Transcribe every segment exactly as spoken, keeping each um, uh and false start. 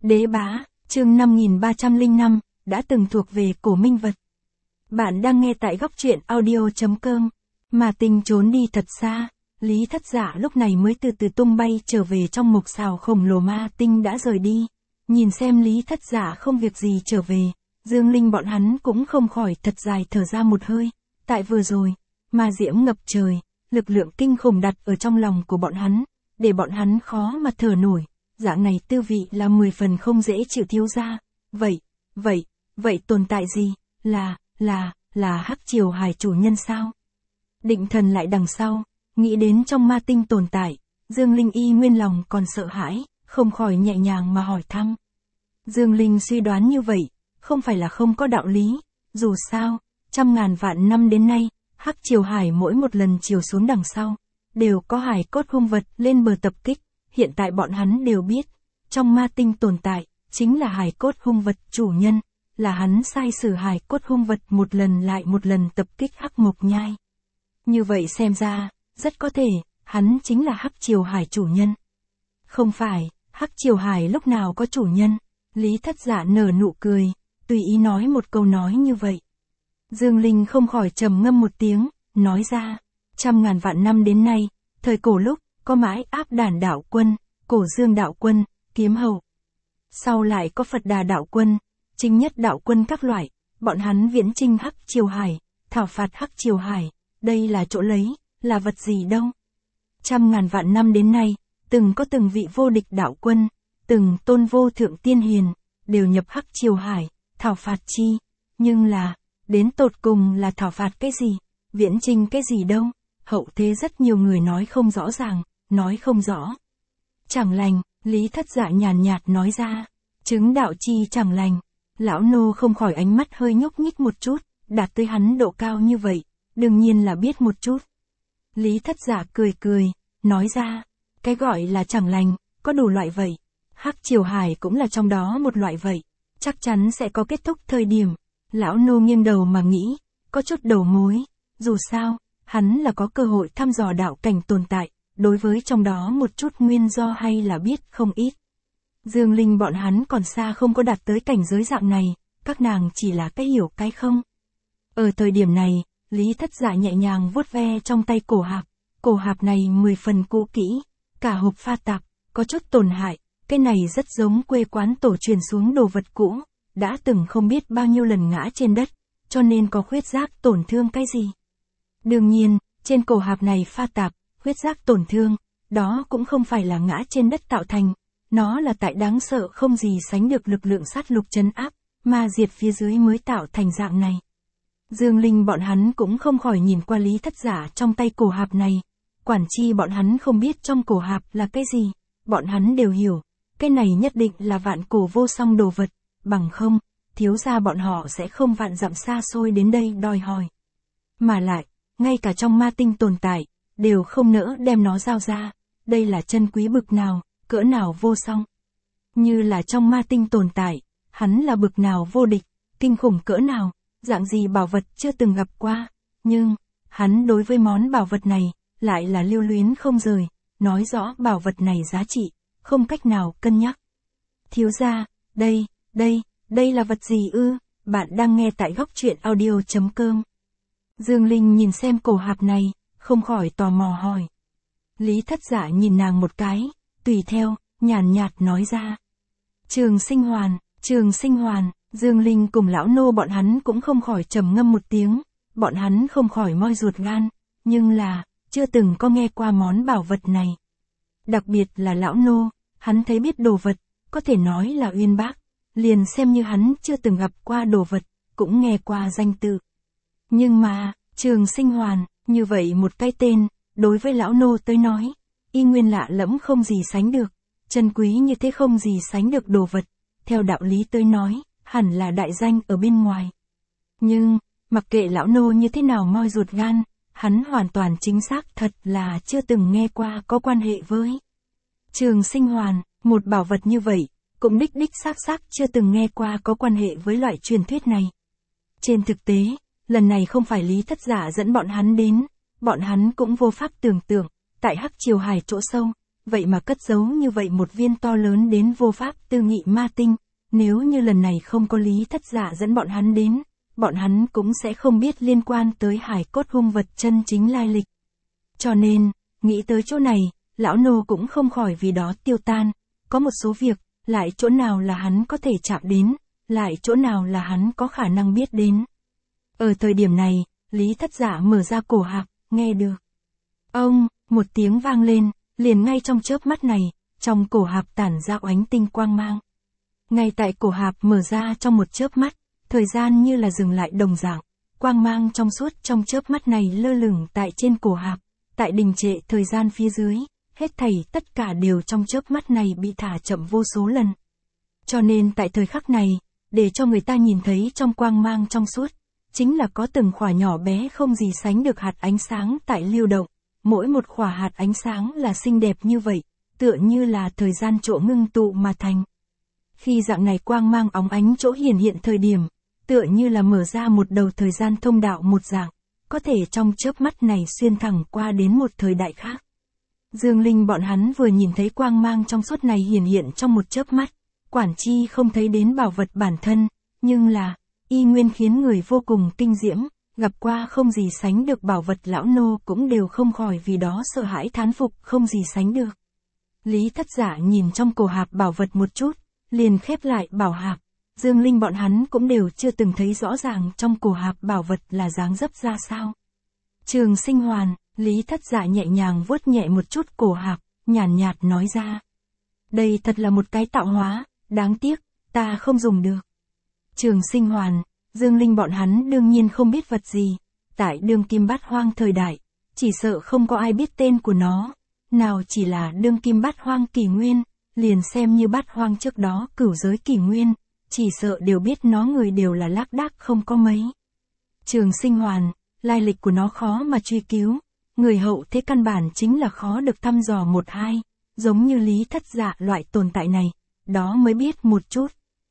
Đế bá, chương năm nghìn ba trăm lẻ năm, đã từng thuộc về cổ minh vật. Bạn đang nghe tại góc truyện audio chấm com. Mà Tinh trốn đi thật xa, Lý Thất Dạ lúc này mới từ từ tung bay trở về trong mộc xào khổng lồ. Ma Tinh đã rời đi. Nhìn xem Lý Thất Dạ không việc gì trở về, Dương Linh bọn hắn cũng không khỏi thật dài thở ra một hơi. Tại vừa rồi, ma diễm ngập trời, lực lượng kinh khủng đặt ở trong lòng của bọn hắn, để bọn hắn khó mà thở nổi. Dạng này tư vị là mười phần không dễ chịu thiếu ra. Vậy, vậy, vậy tồn tại gì? Là, là, là Hắc Triều Hải chủ nhân sao? Định thần lại đằng sau, nghĩ đến trong ma tinh tồn tại, Dương Linh y nguyên lòng còn sợ hãi, không khỏi nhẹ nhàng mà hỏi thăm. Dương Linh suy đoán như vậy, không phải là không có đạo lý, dù sao, trăm ngàn vạn năm đến nay, Hắc Triều Hải mỗi một lần chiều xuống đằng sau, đều có hải cốt hung vật lên bờ tập kích. Hiện tại bọn hắn đều biết, trong ma tinh tồn tại, chính là hải cốt hung vật chủ nhân, là hắn sai sử hải cốt hung vật một lần lại một lần tập kích Hắc Mộc Nhai. Như vậy xem ra, rất có thể, hắn chính là Hắc Triều Hải chủ nhân. Không phải, Hắc Triều Hải lúc nào có chủ nhân? Lý Thất Dạ nở nụ cười, tùy ý nói một câu nói như vậy. Dương Linh không khỏi trầm ngâm một tiếng, nói ra, trăm ngàn vạn năm đến nay, thời cổ lúc, có Mãi Áp Đản đạo quân, Cổ Dương đạo quân, Kiếm Hầu. Sau lại có Phật Đà đạo quân, Chính Nhất đạo quân các loại, bọn hắn viễn chinh Hắc Triều Hải, thảo phạt Hắc Triều Hải, đây là chỗ lấy, là vật gì đâu. Trăm ngàn vạn năm đến nay, từng có từng vị vô địch đạo quân, từng tôn vô thượng tiên hiền, đều nhập Hắc Triều Hải, thảo phạt chi, nhưng là, đến tột cùng là thảo phạt cái gì, viễn chinh cái gì đâu, hậu thế rất nhiều người nói không rõ ràng, nói không rõ. Chẳng lành, Lý Thất Dạ nhàn nhạt nói ra, chứng đạo chi chẳng lành. Lão nô không khỏi ánh mắt hơi nhúc nhích một chút, đạt tới hắn độ cao như vậy, đương nhiên là biết một chút. Lý Thất Dạ cười cười, nói ra, cái gọi là chẳng lành, có đủ loại vậy. Hắc Triều Hải cũng là trong đó một loại vậy, chắc chắn sẽ có kết thúc thời điểm. Lão nô nghiêng đầu mà nghĩ, có chút đầu mối, dù sao, hắn là có cơ hội thăm dò đạo cảnh tồn tại, đối với trong đó một chút nguyên do hay là biết không ít. Dương Linh bọn hắn còn xa không có đạt tới cảnh giới dạng này, các nàng chỉ là cái hiểu cái không. Ở thời điểm này, Lý Thất Dạ nhẹ nhàng vuốt ve trong tay cổ hạp, cổ hạp này mười phần cũ kỹ, cả hộp pha tạp, có chút tổn hại, cái này rất giống quê quán tổ truyền xuống đồ vật cũ, đã từng không biết bao nhiêu lần ngã trên đất, cho nên có khuyết rác tổn thương cái gì. Đương nhiên, trên cổ hạp này pha tạp, khuyết rác tổn thương, đó cũng không phải là ngã trên đất tạo thành. Nó là tại đáng sợ không gì sánh được lực lượng sát lục trấn áp, ma diệt phía dưới mới tạo thành dạng này. Dương Linh bọn hắn cũng không khỏi nhìn qua Lý Thất Dạ trong tay cổ hạp này. Quản chi bọn hắn không biết trong cổ hạp là cái gì, bọn hắn đều hiểu, cái này nhất định là vạn cổ vô song đồ vật, bằng không, thiếu gia bọn họ sẽ không vạn dặm xa xôi đến đây đòi hỏi. Mà lại, ngay cả trong ma tinh tồn tại, đều không nỡ đem nó giao ra, đây là chân quý bực nào. Cỡ nào vô song. Như là trong ma tinh tồn tại, hắn là bực nào vô địch, kinh khủng cỡ nào, dạng gì bảo vật chưa từng gặp qua, nhưng, hắn đối với món bảo vật này, lại là lưu luyến không rời, nói rõ bảo vật này giá trị, không cách nào cân nhắc. Thiếu gia, đây, đây, đây là vật gì ư? Bạn đang nghe tại góc truyện audio chấm com. Dương Linh nhìn xem cổ hạp này, không khỏi tò mò hỏi. Lý Thất Dạ nhìn nàng một cái. Tùy theo, nhàn nhạt nói ra. Trường Sinh Hoàn, Trường Sinh Hoàn, Dương Linh cùng lão nô bọn hắn cũng không khỏi trầm ngâm một tiếng, bọn hắn không khỏi moi ruột gan, nhưng là, chưa từng có nghe qua món bảo vật này. Đặc biệt là lão nô, hắn thấy biết đồ vật, có thể nói là uyên bác, liền xem như hắn chưa từng gặp qua đồ vật, cũng nghe qua danh tự. Nhưng mà, Trường Sinh Hoàn, như vậy một cái tên, đối với lão nô tới nói, y nguyên lạ lẫm không gì sánh được, chân quý như thế không gì sánh được đồ vật, theo đạo lý tới nói, hẳn là đại danh ở bên ngoài. Nhưng, mặc kệ lão nô như thế nào moi ruột gan, hắn hoàn toàn chính xác thật là chưa từng nghe qua có quan hệ với Trường Sinh Hoàn, một bảo vật như vậy, cũng đích đích xác xác chưa từng nghe qua có quan hệ với loại truyền thuyết này. Trên thực tế, lần này không phải Lý Thất Dạ dẫn bọn hắn đến, bọn hắn cũng vô pháp tưởng tượng. Tại Hắc Triều Hải chỗ sâu, vậy mà cất giấu như vậy một viên to lớn đến vô pháp tư nghị ma tinh, nếu như lần này không có Lý Thất Dạ dẫn bọn hắn đến, bọn hắn cũng sẽ không biết liên quan tới hải cốt hung vật chân chính lai lịch. Cho nên, nghĩ tới chỗ này, lão nô cũng không khỏi vì đó tiêu tan, có một số việc, lại chỗ nào là hắn có thể chạm đến, lại chỗ nào là hắn có khả năng biết đến. Ở thời điểm này, Lý Thất Dạ mở ra cổ hạc, nghe được. Ông, một tiếng vang lên, liền ngay trong chớp mắt này, trong cổ hạc tản ra oánh tinh quang mang. Ngay tại cổ hạc mở ra trong một chớp mắt, thời gian như là dừng lại đồng dạng, quang mang trong suốt trong chớp mắt này lơ lửng tại trên cổ hạc, tại đình trệ thời gian phía dưới, hết thảy tất cả đều trong chớp mắt này bị thả chậm vô số lần. Cho nên tại thời khắc này, để cho người ta nhìn thấy trong quang mang trong suốt, chính là có từng khỏa nhỏ bé không gì sánh được hạt ánh sáng tại lưu động, mỗi một khỏa hạt ánh sáng là xinh đẹp như vậy, tựa như là thời gian chỗ ngưng tụ mà thành. Khi dạng này quang mang óng ánh chỗ hiển hiện thời điểm, tựa như là mở ra một đầu thời gian thông đạo một dạng, có thể trong chớp mắt này xuyên thẳng qua đến một thời đại khác. Dương Linh bọn hắn vừa nhìn thấy quang mang trong suốt này hiển hiện trong một chớp mắt, quản chi không thấy đến bảo vật bản thân, nhưng là, y nguyên khiến người vô cùng kinh diễm, gặp qua không gì sánh được bảo vật lão nô cũng đều không khỏi vì đó sợ hãi thán phục không gì sánh được. Lý Thất Dạ nhìn trong cổ hạp bảo vật một chút, liền khép lại bảo hạp, Dương Linh bọn hắn cũng đều chưa từng thấy rõ ràng trong cổ hạp bảo vật là dáng dấp ra sao. Trường Sinh Hoàn, Lý Thất Dạ nhẹ nhàng vuốt nhẹ một chút cổ hạp, nhàn nhạt, nhạt nói ra. Đây thật là một cái tạo hóa, đáng tiếc, ta không dùng được. Trường Sinh Hoàn, Dương Linh bọn hắn đương nhiên không biết vật gì, tại đương kim bát hoang thời đại, chỉ sợ không có ai biết tên của nó, nào chỉ là đương kim bát hoang kỷ nguyên, liền xem như bát hoang trước đó cửu giới kỷ nguyên, chỉ sợ đều biết nó người đều là lác đác không có mấy. Trường Sinh Hoàn, lai lịch của nó khó mà truy cứu, người hậu thế căn bản chính là khó được thăm dò một hai, giống như Lý Thất Dạ loại tồn tại này, đó mới biết một chút.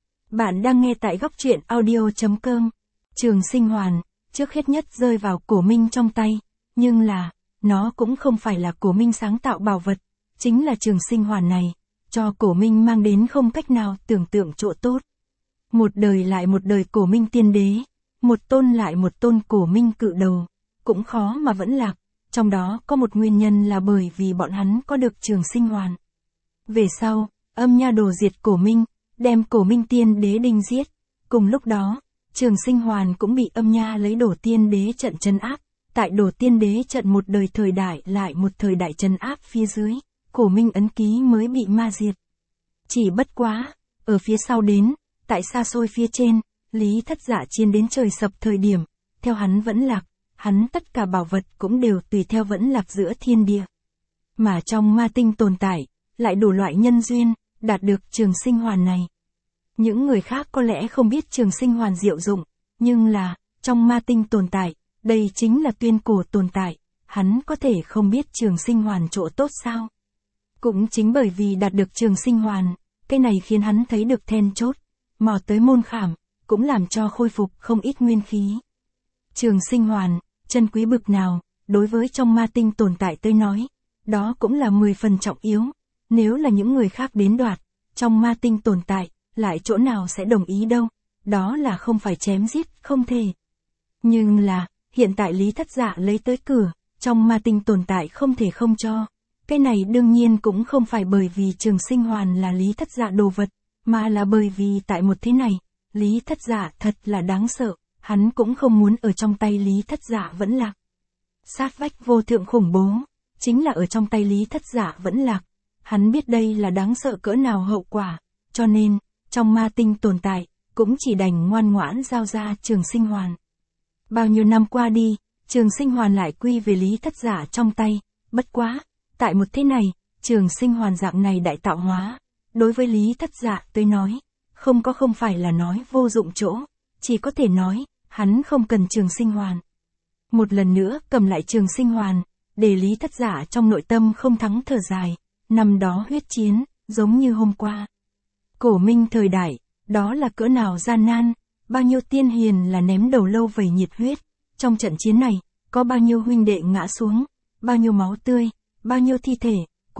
Bạn đang nghe tại góc truyện audio chấm com. Trường Sinh Hoàn, trước hết nhất rơi vào Cổ Minh trong tay, nhưng là, nó cũng không phải là Cổ Minh sáng tạo bảo vật, chính là Trường Sinh Hoàn này, cho Cổ Minh mang đến không cách nào tưởng tượng chỗ tốt. Một đời lại một đời Cổ Minh tiên đế, một tôn lại một tôn Cổ Minh cự đầu, cũng khó mà vẫn lạc, trong đó có một nguyên nhân là bởi vì bọn hắn có được Trường Sinh Hoàn. Về sau, Âm Nha đồ diệt Cổ Minh, đem Cổ Minh tiên đế đinh giết, cùng lúc đó, Trường Sinh Hoàn cũng bị Âm Nha lấy Đổ Tiên Đế trận trấn áp, tại Đổ Tiên Đế trận một đời thời đại lại một thời đại trấn áp phía dưới, Cổ Minh ấn ký mới bị ma diệt. Chỉ bất quá, ở phía sau đến, tại xa xôi phía trên, Lý Thất Dạ chiến đến trời sập thời điểm, theo hắn vẫn lạc, hắn tất cả bảo vật cũng đều tùy theo vẫn lạc giữa thiên địa. Mà trong ma tinh tồn tại, lại đủ loại nhân duyên, đạt được Trường Sinh Hoàn này. Những người khác có lẽ không biết Trường Sinh Hoàn diệu dụng, nhưng là, trong ma tinh tồn tại, đây chính là tuyên cổ tồn tại, hắn có thể không biết Trường Sinh Hoàn chỗ tốt sao. Cũng chính bởi vì đạt được Trường Sinh Hoàn, cái này khiến hắn thấy được then chốt, mò tới môn khảm, cũng làm cho khôi phục không ít nguyên khí. Trường Sinh Hoàn, chân quý bực nào, đối với trong ma tinh tồn tại tới nói, đó cũng là mười phần trọng yếu, nếu là những người khác đến đoạt, trong ma tinh tồn tại, lại chỗ nào sẽ đồng ý đâu, đó là không phải chém giết, không thể. Nhưng là, hiện tại Lý Thất Dạ lấy tới cửa, trong ma tinh tồn tại không thể không cho. Cái này đương nhiên cũng không phải bởi vì Trường Sinh Hoàn là Lý Thất Dạ đồ vật, mà là bởi vì tại một thế này, Lý Thất Dạ thật là đáng sợ, hắn cũng không muốn ở trong tay Lý Thất Dạ vẫn lạc. Sát vách vô thượng khủng bố, chính là ở trong tay Lý Thất Dạ vẫn lạc, hắn biết đây là đáng sợ cỡ nào hậu quả, cho nên, trong ma tinh tồn tại, cũng chỉ đành ngoan ngoãn giao ra Trường Sinh Hoàn. Bao nhiêu năm qua đi, Trường Sinh Hoàn lại quy về Lý Thất Dạ trong tay, bất quá, tại một thế này, Trường Sinh Hoàn dạng này đại tạo hóa, đối với Lý Thất Dạ tới nói, không có không phải là nói vô dụng chỗ, chỉ có thể nói, hắn không cần Trường Sinh Hoàn. Một lần nữa cầm lại Trường Sinh Hoàn, để Lý Thất Dạ trong nội tâm không thắng thở dài, năm đó huyết chiến, giống như hôm qua. Cổ Minh thời đại, đó là cỡ nào gian nan, bao nhiêu tiên hiền là ném đầu lâu vẩy nhiệt huyết, trong trận chiến này, có bao nhiêu huynh đệ ngã xuống, bao nhiêu máu tươi, bao nhiêu thi thể,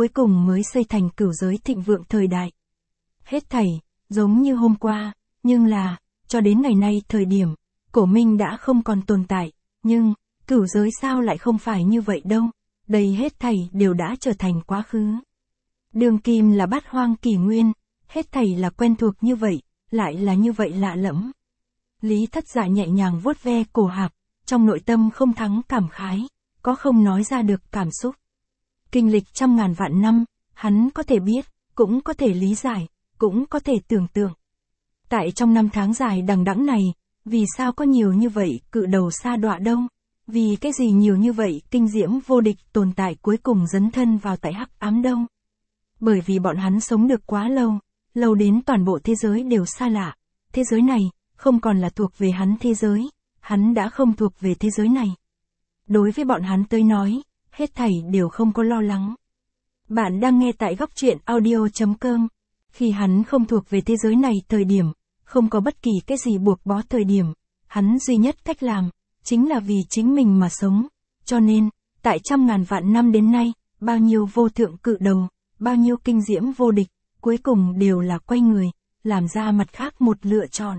cuối cùng mới xây thành cửu giới thịnh vượng thời đại. Hết thảy, giống như hôm qua, nhưng là, cho đến ngày nay thời điểm, cổ minh đã không còn tồn tại, nhưng, cửu giới sao lại không phải như vậy đâu, đây hết thảy đều đã trở thành quá khứ. Đường kim là bát hoang kỷ nguyên, hết thảy là quen thuộc như vậy, lại là như vậy lạ lẫm. Lý Thất Dạ nhẹ nhàng vuốt ve cổ hạc, trong nội tâm không thắng cảm khái, có không nói ra được cảm xúc. Kinh lịch trăm ngàn vạn năm, hắn có thể biết, cũng có thể lý giải, cũng có thể tưởng tượng. Tại trong năm tháng dài đằng đẵng này, vì sao có nhiều như vậy cự đầu sa đọa đâu? Vì cái gì nhiều như vậy kinh diễm vô địch tồn tại cuối cùng dấn thân vào tại hắc ám đâu? Bởi vì bọn hắn sống được quá lâu, lâu đến toàn bộ thế giới đều xa lạ. Thế giới này, không còn là thuộc về hắn thế giới, hắn đã không thuộc về thế giới này. Đối với bọn hắn tới nói, hết thảy đều không có lo lắng. Bạn đang nghe tại góc truyện audio chấm com. Khi hắn không thuộc về thế giới này thời điểm, không có bất kỳ cái gì buộc bó thời điểm, hắn duy nhất cách làm, chính là vì chính mình mà sống. Cho nên, tại trăm ngàn vạn năm đến nay, bao nhiêu vô thượng cự đầu, bao nhiêu kinh diễm vô địch, cuối cùng đều là quay người, làm ra mặt khác một lựa chọn.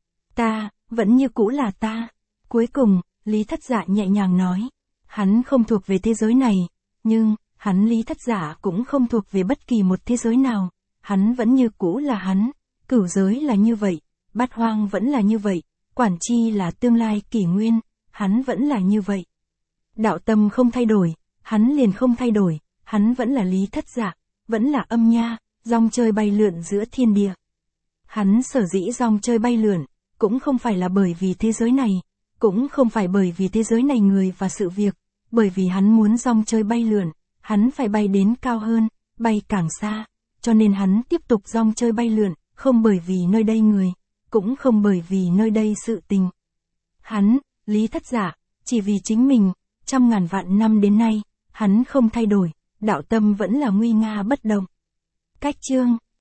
Ta, vẫn như cũ là ta. Cuối cùng, Lý Thất Dạ nhẹ nhàng nói, hắn không thuộc về thế giới này, nhưng, hắn Lý Thất Dạ cũng không thuộc về bất kỳ một thế giới nào, hắn vẫn như cũ là hắn, cửu giới là như vậy, bát hoang vẫn là như vậy, quản chi là tương lai kỷ nguyên, hắn vẫn là như vậy. Đạo tâm không thay đổi, hắn liền không thay đổi, hắn vẫn là Lý Thất Dạ, vẫn là âm nha, dòng chơi bay lượn giữa thiên địa. Hắn sở dĩ dòng chơi bay lượn, cũng không phải là bởi vì thế giới này, cũng không phải bởi vì thế giới này người và sự việc, bởi vì hắn muốn dòng chơi bay lượn, hắn phải bay đến cao hơn, bay càng xa, cho nên hắn tiếp tục dòng chơi bay lượn, không bởi vì nơi đây người, cũng không bởi vì nơi đây sự tình. Hắn, Lý Thất Dạ, chỉ vì chính mình, trăm ngàn vạn năm đến nay, hắn không thay đổi, đạo tâm vẫn là nguy nga bất động. Cách chương